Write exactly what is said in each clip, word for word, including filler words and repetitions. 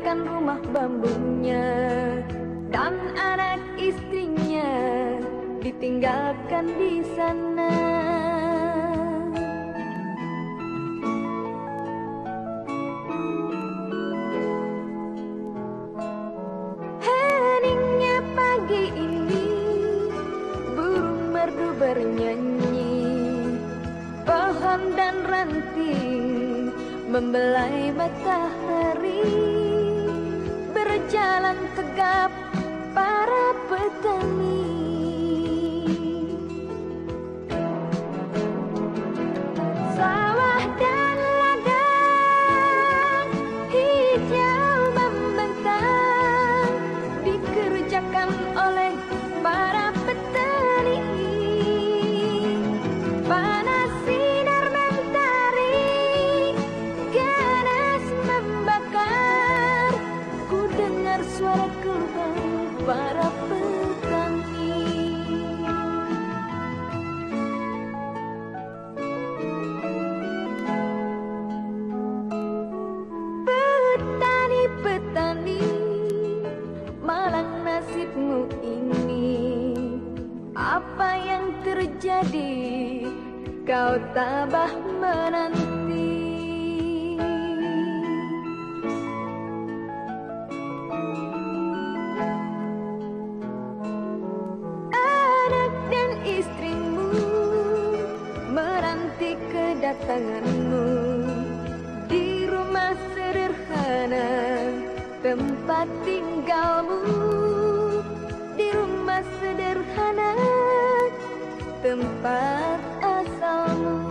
meninggalkan rumah bambunya dan anak istrinya ditinggalkan di sana. Heningnya pagi ini burung merdu bernyanyi, pohon dan ranting membelai matahari, berjalan tegap para petani. Sawah dan ladang hijau membentang, dikerjakan oleh para petani. Panas sinar mentari ganas membakar, ku dengar suara keluhan para petani. Petani-petani, malang nasibmu ini. Apa yang terjadi, kau tabah menanti. Anak dan istrimu menanti kedatanganmu di rumah sederhana tempat tinggalmu, di rumah sederhana tempat asalmu.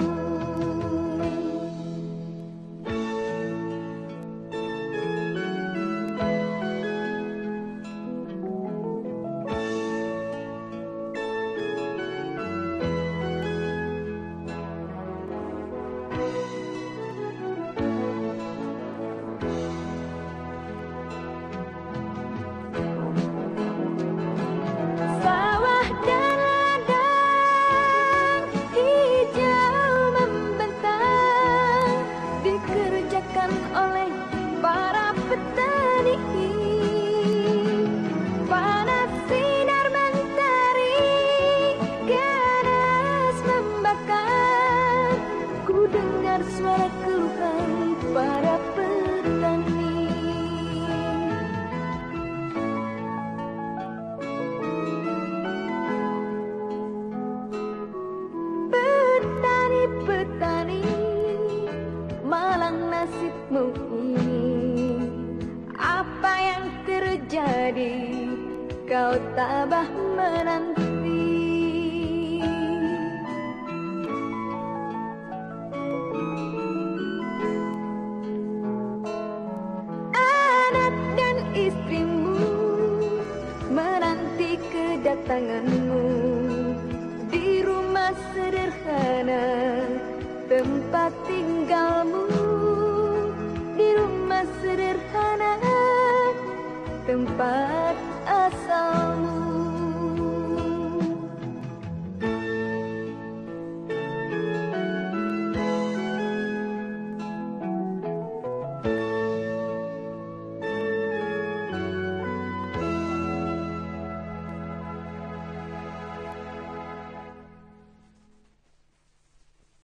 Sawah dan ladang hijau membentang, dikerjakan oleh para petani. Panas sinar mentari ganas membakar, ku dengar suara keluhan para petani. Petani-petani, malang nasibmu ini. Apa yang terjadi, kau tabah menanti. Anak dan istrimu menanti kedatanganmu di rumah sederhana tempat tinggalmu, di rumah sederhana tempat asalmu.